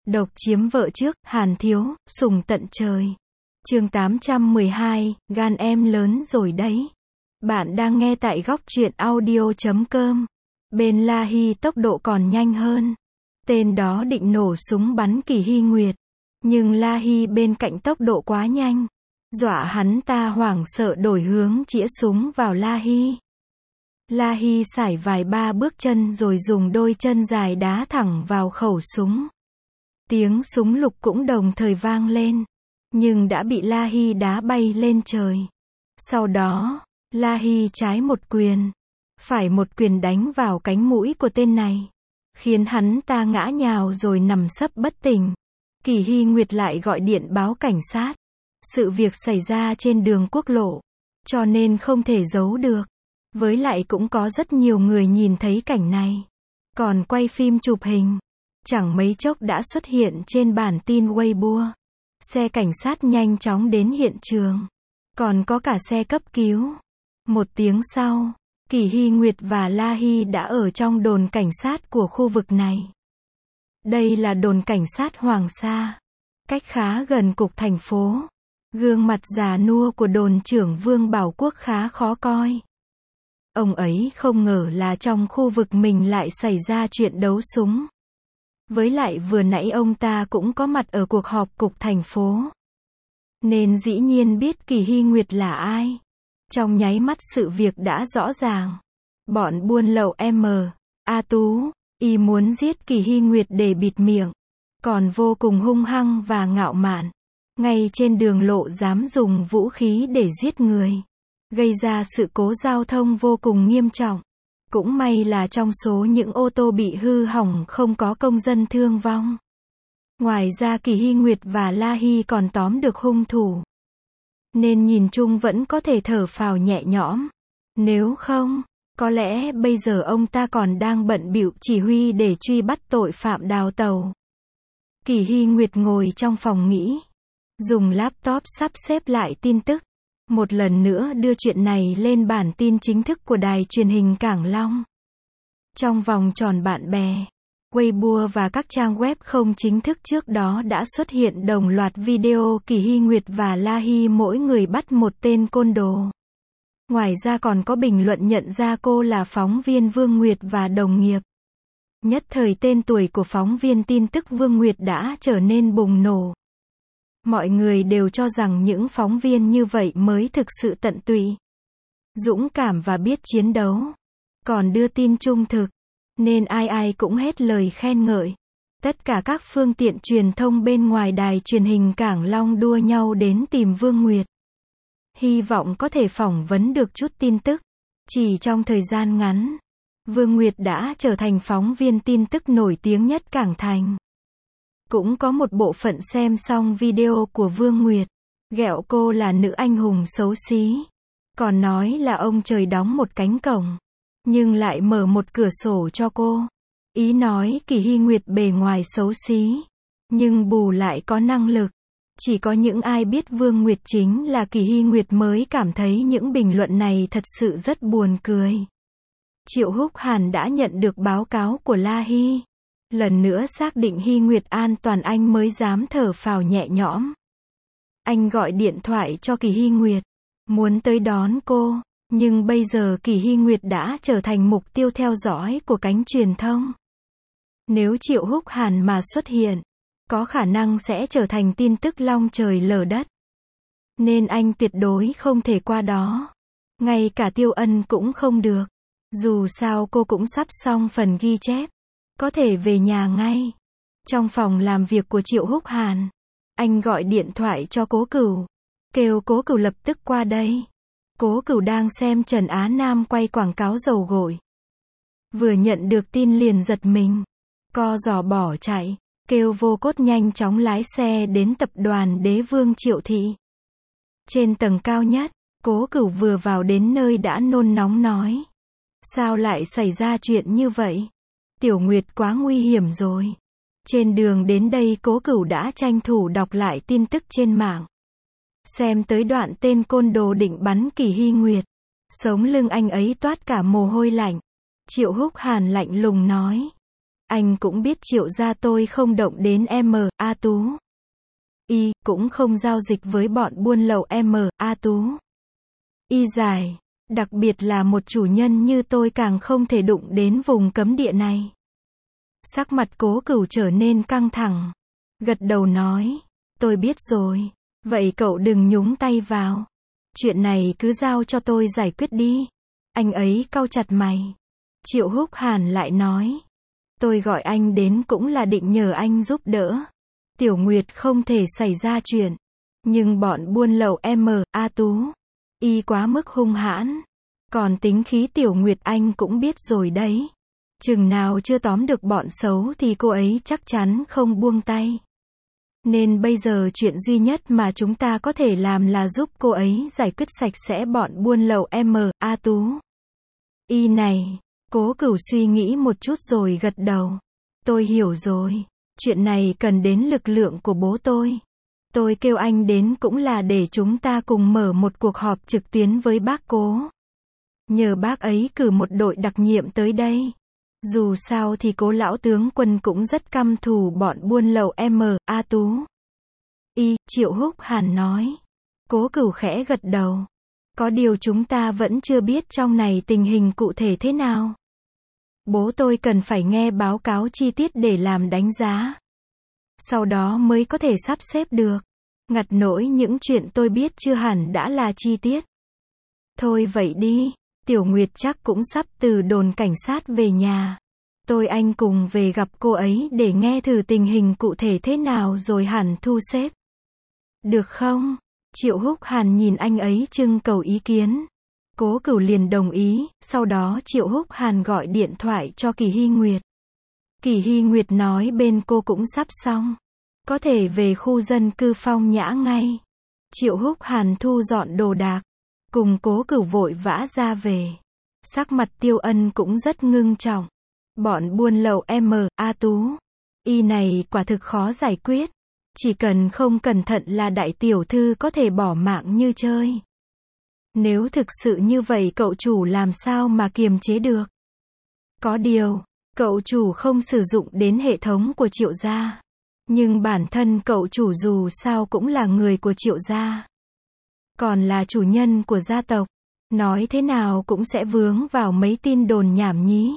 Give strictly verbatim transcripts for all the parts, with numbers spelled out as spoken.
Độc chiếm vợ trước, Hàn Thiếu, sùng tận trời. Chương tám trăm mười hai, gan em lớn rồi đấy. Bạn đang nghe tại góc truyện audio chấm com. Bên La Hy tốc độ còn nhanh hơn. Tên đó định nổ súng bắn Kỳ Hy Nguyệt. Nhưng La Hy bên cạnh tốc độ quá nhanh. Dọa hắn ta hoảng sợ đổi hướng chĩa súng vào La Hy. La Hy sải vài ba bước chân rồi dùng đôi chân dài đá thẳng vào khẩu súng. Tiếng súng lục cũng đồng thời vang lên. Nhưng đã bị La Hy đá bay lên trời. Sau đó, La Hy trái một quyền, phải một quyền đánh vào cánh mũi của tên này, khiến hắn ta ngã nhào rồi nằm sấp bất tỉnh. Kỳ Hy Nguyệt lại gọi điện báo cảnh sát. Sự việc xảy ra trên đường quốc lộ, cho nên không thể giấu được. Với lại cũng có rất nhiều người nhìn thấy cảnh này, còn quay phim chụp hình. Chẳng mấy chốc đã xuất hiện trên bản tin Weibo. Xe cảnh sát nhanh chóng đến hiện trường. Còn có cả xe cấp cứu. Một tiếng sau, Kỳ Hy Nguyệt và La Hy đã ở trong đồn cảnh sát của khu vực này. Đây là đồn cảnh sát Hoàng Sa, cách khá gần cục thành phố. Gương mặt già nua của đồn trưởng Vương Bảo Quốc khá khó coi. Ông ấy không ngờ là trong khu vực mình lại xảy ra chuyện đấu súng. Với lại vừa nãy ông ta cũng có mặt ở cuộc họp cục thành phố, nên dĩ nhiên biết Kỳ Hy Nguyệt là ai. Trong nháy mắt sự việc đã rõ ràng. Bọn buôn lậu M, A Tú, y muốn giết Kỳ Hy Nguyệt để bịt miệng. Còn vô cùng hung hăng và ngạo mạn. Ngay trên đường lộ dám dùng vũ khí để giết người. Gây ra sự cố giao thông vô cùng nghiêm trọng. Cũng may là trong số những ô tô bị hư hỏng không có công dân thương vong. Ngoài ra Kỳ Hy Nguyệt và La Hy còn tóm được hung thủ, nên nhìn chung vẫn có thể thở phào nhẹ nhõm. Nếu không, có lẽ bây giờ ông ta còn đang bận bịu chỉ huy để truy bắt tội phạm đào tàu. Kỳ Hy Nguyệt ngồi trong phòng nghỉ, dùng laptop sắp xếp lại tin tức. Một lần nữa đưa chuyện này lên bản tin chính thức của đài truyền hình Cảng Long. Trong vòng tròn bạn bè, Weibo và các trang web không chính thức trước đó đã xuất hiện đồng loạt video Kỳ Hy Nguyệt và La Hy mỗi người bắt một tên côn đồ. Ngoài ra còn có bình luận nhận ra cô là phóng viên Vương Nguyệt và đồng nghiệp. Nhất thời tên tuổi của phóng viên tin tức Vương Nguyệt đã trở nên bùng nổ. Mọi người đều cho rằng những phóng viên như vậy mới thực sự tận tụy, dũng cảm và biết chiến đấu, còn đưa tin trung thực, nên ai ai cũng hết lời khen ngợi. Tất cả các phương tiện truyền thông bên ngoài đài truyền hình Cảng Long đua nhau đến tìm Vương Nguyệt, hy vọng có thể phỏng vấn được chút tin tức. Chỉ trong thời gian ngắn, Vương Nguyệt đã trở thành phóng viên tin tức nổi tiếng nhất Cảng Thành. Cũng có một bộ phận xem xong video của Vương Nguyệt, ghẹo cô là nữ anh hùng xấu xí, còn nói là ông trời đóng một cánh cổng, nhưng lại mở một cửa sổ cho cô. Ý nói Kỳ Hy Nguyệt bề ngoài xấu xí, nhưng bù lại có năng lực. Chỉ có những ai biết Vương Nguyệt chính là Kỳ Hy Nguyệt mới cảm thấy những bình luận này thật sự rất buồn cười. Triệu Húc Hàn đã nhận được báo cáo của La Hy. Lần nữa xác định Hy Nguyệt an toàn anh mới dám thở phào nhẹ nhõm. Anh gọi điện thoại cho Kỳ Hy Nguyệt, muốn tới đón cô, nhưng bây giờ Kỳ Hy Nguyệt đã trở thành mục tiêu theo dõi của cánh truyền thông. Nếu Triệu Húc Hàn mà xuất hiện, có khả năng sẽ trở thành tin tức long trời lở đất. Nên anh tuyệt đối không thể qua đó. Ngay cả Tiêu Ân cũng không được. Dù sao cô cũng sắp xong phần ghi chép, có thể về nhà ngay. Trong phòng làm việc của Triệu Húc Hàn, anh gọi điện thoại cho Cố Cửu, kêu Cố Cửu lập tức qua đây. Cố Cửu đang xem Trần Á Nam quay quảng cáo dầu gội. Vừa nhận được tin liền giật mình, co giò bỏ chạy, kêu Vô Cốt nhanh chóng lái xe đến tập đoàn Đế Vương Triệu Thị. Trên tầng cao nhất, Cố Cửu vừa vào đến nơi đã nôn nóng nói: sao lại xảy ra chuyện như vậy? Tiểu Nguyệt quá nguy hiểm rồi. Trên đường đến đây Cố Cửu đã tranh thủ đọc lại tin tức trên mạng. Xem tới đoạn tên côn đồ định bắn Kỳ Hy Nguyệt. Sống lưng anh ấy toát cả mồ hôi lạnh. Triệu Húc Hàn lạnh lùng nói: Anh cũng biết Triệu gia tôi không động đến M. A Tú. Y cũng không giao dịch với bọn buôn lậu M. A Tú. Y giải. Đặc biệt là một chủ nhân như tôi càng không thể đụng đến vùng cấm địa này. Sắc mặt Cố Cửu trở nên căng thẳng. Gật đầu nói. Tôi biết rồi. Vậy cậu đừng nhúng tay vào. Chuyện này cứ giao cho tôi giải quyết đi. Anh ấy cau chặt mày. Triệu Húc Hàn lại nói. Tôi gọi anh đến cũng là định nhờ anh giúp đỡ. Tiểu Nguyệt không thể xảy ra chuyện. Nhưng bọn buôn lậu M. A Tú. Y quá mức hung hãn. Còn tính khí Tiểu Nguyệt anh cũng biết rồi đấy. Chừng nào chưa tóm được bọn xấu thì cô ấy chắc chắn không buông tay. Nên bây giờ chuyện duy nhất mà chúng ta có thể làm là giúp cô ấy giải quyết sạch sẽ bọn buôn lậu M. A Tú. Y này. Cố Cửu suy nghĩ một chút rồi gật đầu. Tôi hiểu rồi. Chuyện này cần đến lực lượng của bố tôi. Tôi kêu anh đến cũng là để chúng ta cùng mở một cuộc họp trực tuyến với bác Cố. Nhờ bác ấy cử một đội đặc nhiệm tới đây. Dù sao thì Cố lão tướng quân cũng rất căm thù bọn buôn lậu M. A Tú. Y, Triệu Húc Hàn nói. Cố Cửu khẽ gật đầu. Có điều chúng ta vẫn chưa biết trong này tình hình cụ thể thế nào. Bố tôi cần phải nghe báo cáo chi tiết để làm đánh giá. Sau đó mới có thể sắp xếp được. Ngặt nỗi những chuyện tôi biết chưa hẳn đã là chi tiết. Thôi vậy đi. Tiểu Nguyệt chắc cũng sắp từ đồn cảnh sát về nhà. Tôi anh cùng về gặp cô ấy để nghe thử tình hình cụ thể thế nào rồi hẳn thu xếp. Được không? Triệu Húc Hàn nhìn anh ấy trưng cầu ý kiến. Cố Cửu liền đồng ý, sau đó Triệu Húc Hàn gọi điện thoại cho Kỳ Hy Nguyệt. Kỳ Hy Nguyệt nói bên cô cũng sắp xong. Có thể về khu dân cư Phong Nhã ngay. Triệu Húc Hàn thu dọn đồ đạc. Cùng Cố Cửu vội vã ra về. Sắc mặt Tiêu Ân cũng rất ngưng trọng. Bọn buôn lậu M. A Tú. Y này quả thực khó giải quyết. Chỉ cần không cẩn thận là đại tiểu thư có thể bỏ mạng như chơi. Nếu thực sự như vậy cậu chủ làm sao mà kiềm chế được? Có điều, cậu chủ không sử dụng đến hệ thống của Triệu gia. Nhưng bản thân cậu chủ dù sao cũng là người của Triệu gia. Còn là chủ nhân của gia tộc. Nói thế nào cũng sẽ vướng vào mấy tin đồn nhảm nhí.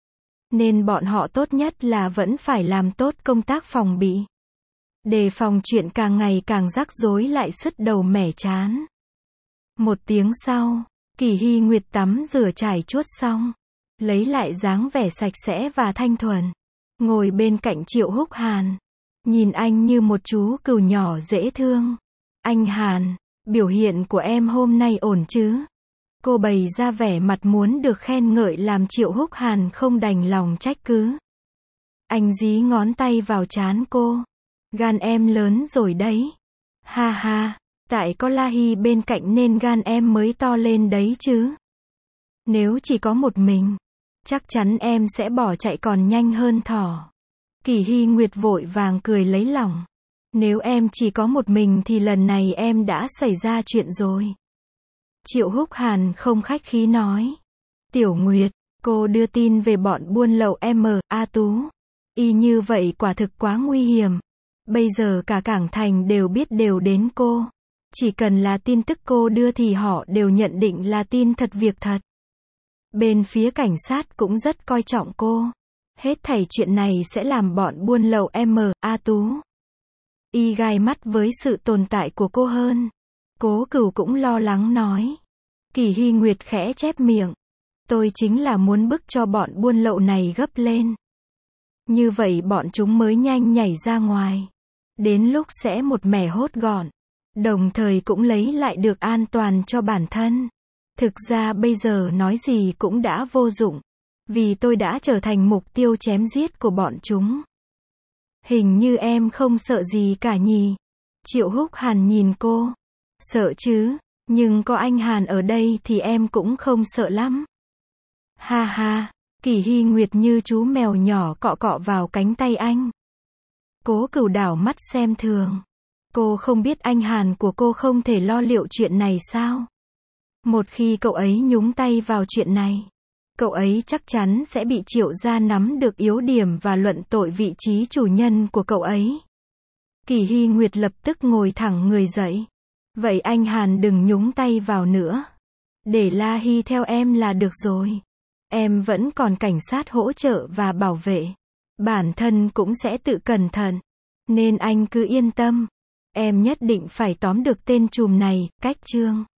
Nên bọn họ tốt nhất là vẫn phải làm tốt công tác phòng bị. Đề phòng chuyện càng ngày càng rắc rối lại sứt đầu mẻ chán. Một tiếng sau, Kỳ Hy Nguyệt tắm rửa trải chuốt xong. Lấy lại dáng vẻ sạch sẽ và thanh thuần. Ngồi bên cạnh Triệu Húc Hàn. Nhìn anh như một chú cừu nhỏ dễ thương. Anh Hàn, biểu hiện của em hôm nay ổn chứ? Cô bày ra vẻ mặt muốn được khen ngợi làm Triệu Húc Hàn không đành lòng trách cứ. Anh dí ngón tay vào trán cô. Gan em lớn rồi đấy. Ha ha, tại có La Hy bên cạnh nên gan em mới to lên đấy chứ. Nếu chỉ có một mình, chắc chắn em sẽ bỏ chạy còn nhanh hơn thỏ. Kỳ Hy Nguyệt vội vàng cười lấy lòng. Nếu em chỉ có một mình thì lần này em đã xảy ra chuyện rồi. Triệu Húc Hàn không khách khí nói. Tiểu Nguyệt, cô đưa tin về bọn buôn lậu M. A Tú. Y như vậy quả thực quá nguy hiểm. Bây giờ cả Cảng Thành đều biết đều đến cô. Chỉ cần là tin tức cô đưa thì họ đều nhận định là tin thật việc thật. Bên phía cảnh sát cũng rất coi trọng cô. Hết thảy chuyện này sẽ làm bọn buôn lậu M. A Tú. Y gai mắt với sự tồn tại của cô hơn. Cố Cửu cũng lo lắng nói. Kỳ Hy Nguyệt khẽ chép miệng. Tôi chính là muốn bức cho bọn buôn lậu này gấp lên. Như vậy bọn chúng mới nhanh nhảy ra ngoài. Đến lúc sẽ một mẻ hốt gọn. Đồng thời cũng lấy lại được an toàn cho bản thân. Thực ra bây giờ nói gì cũng đã vô dụng. Vì tôi đã trở thành mục tiêu chém giết của bọn chúng. Hình như em không sợ gì cả nhỉ? Triệu Húc Hàn nhìn cô. Sợ chứ, nhưng có anh Hàn ở đây thì em cũng không sợ lắm. Ha ha, Kỳ Hy Nguyệt như chú mèo nhỏ cọ cọ vào cánh tay anh. Cố Cửu đảo mắt xem thường. Cô không biết anh Hàn của cô không thể lo liệu chuyện này sao? Một khi cậu ấy nhúng tay vào chuyện này, cậu ấy chắc chắn sẽ bị Triệu gia nắm được yếu điểm và luận tội vị trí chủ nhân của cậu ấy. Kỳ Hy Nguyệt lập tức ngồi thẳng người dậy. Vậy anh Hàn đừng nhúng tay vào nữa. Để La Hy theo em là được rồi. Em vẫn còn cảnh sát hỗ trợ và bảo vệ. Bản thân cũng sẽ tự cẩn thận. Nên anh cứ yên tâm. Em nhất định phải tóm được tên trùm này, cách Trương.